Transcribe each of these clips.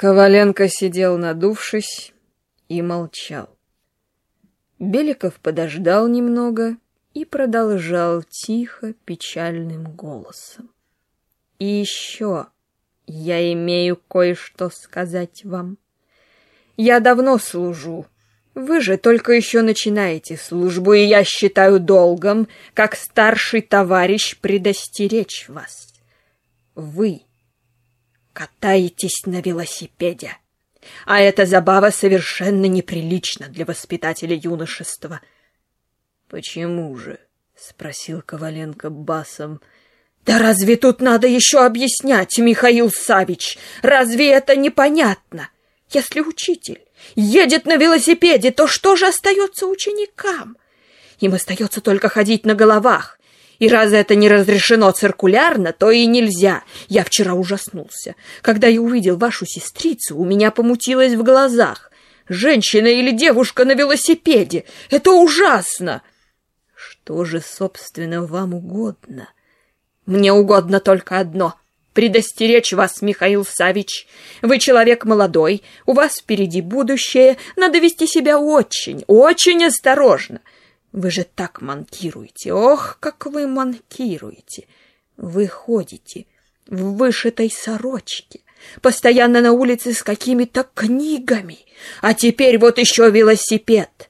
Коваленко сидел, надувшись, и молчал. Беликов подождал немного и продолжал тихо, печальным голосом. «И еще я имею кое-что сказать вам. Я давно служу, вы же только еще начинаете службу, и я считаю долгом, как старший товарищ, предостеречь вас. Вы катаетесь на велосипеде, а эта забава совершенно неприлична для воспитателя юношества». «Почему же?» — спросил Коваленко басом. «Да разве тут надо еще объяснять, Михаил Савич? Разве это непонятно? Если учитель едет на велосипеде, то что же остается ученикам? Им остается только ходить на головах. И раз это не разрешено циркулярно, то и нельзя. Я вчера ужаснулся. Когда я увидел вашу сестрицу, у меня помутилось в глазах. Женщина или девушка на велосипеде — это ужасно!» «Что же, собственно, вам угодно?» «Мне угодно только одно — предостеречь вас, Михаил Савич. Вы человек молодой, у вас впереди будущее, надо вести себя очень, очень осторожно. Вы же так манкируете, ох, как вы манкируете. Вы ходите в вышитой сорочке, постоянно на улице с какими-то книгами, а теперь вот еще велосипед».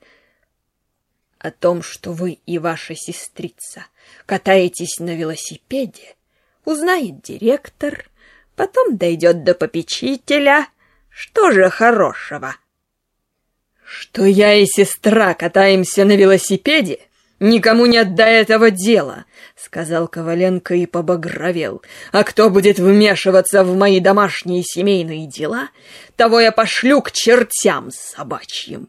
«О том, что вы и ваша сестрица катаетесь на велосипеде, узнает директор, потом дойдет до попечителя. Что же хорошего?» «Что я и сестра катаемся на велосипеде, никому нет до этого дела», — сказал Коваленко и побагровел. «А кто будет вмешиваться в мои домашние семейные дела, того я пошлю к чертям собачьим».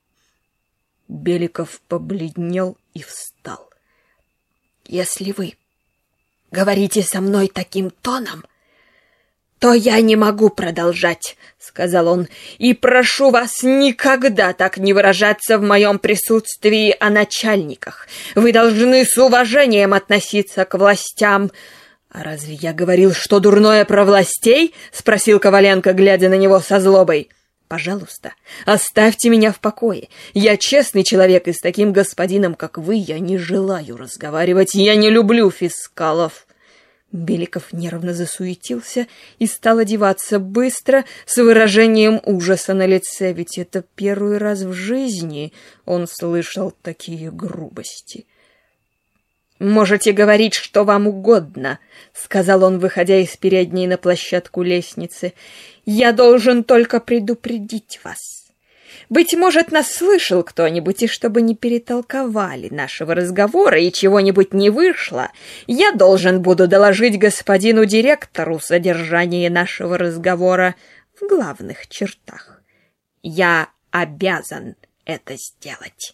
Беликов побледнел и встал. «Если вы говорите со мной таким тоном, то я не могу продолжать», — сказал он, «и прошу вас никогда так не выражаться в моем присутствии о начальниках. Вы должны с уважением относиться к властям». «А разве я говорил, что дурное про властей?» — спросил Коваленко, глядя на него со злобой. «Пожалуйста, оставьте меня в покое. Я честный человек, и с таким господином, как вы, я не желаю разговаривать. Я не люблю фискалов». Беликов нервно засуетился и стал одеваться быстро, с выражением ужаса на лице, ведь это первый раз в жизни он слышал такие грубости. «Можете говорить, что вам угодно», — сказал он, выходя из передней на площадку лестницы. «Я должен только предупредить вас. Быть может, нас слышал кто-нибудь, и чтобы не перетолковали нашего разговора и чего-нибудь не вышло, я должен буду доложить господину директору содержание нашего разговора в главных чертах. Я обязан это сделать».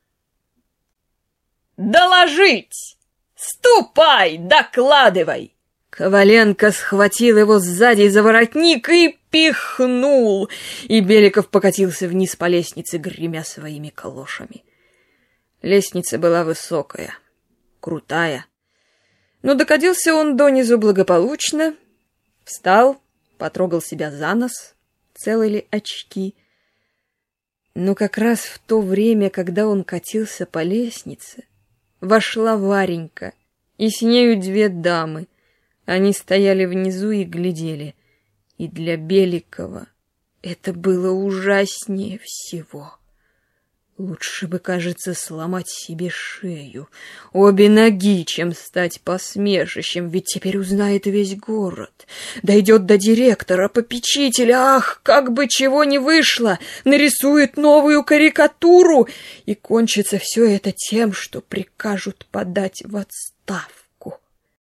«Доложить! Ступай, докладывай!» Коваленко схватил его сзади за воротник и пихнул, и Беликов покатился вниз по лестнице, гремя своими калошами. Лестница была высокая, крутая, но докатился он донизу благополучно, встал, потрогал себя за нос, целы ли очки. Но как раз в то время, когда он катился по лестнице, вошла Варенька, и с нею две дамы. Они стояли внизу и глядели. И для Беликова это было ужаснее всего. Лучше бы, кажется, сломать себе шею, обе ноги, чем стать посмешищем, ведь теперь узнает весь город. Дойдет до директора, попечителя, ах, как бы чего не вышло, нарисует новую карикатуру, и кончится все это тем, что прикажут подать в отставку.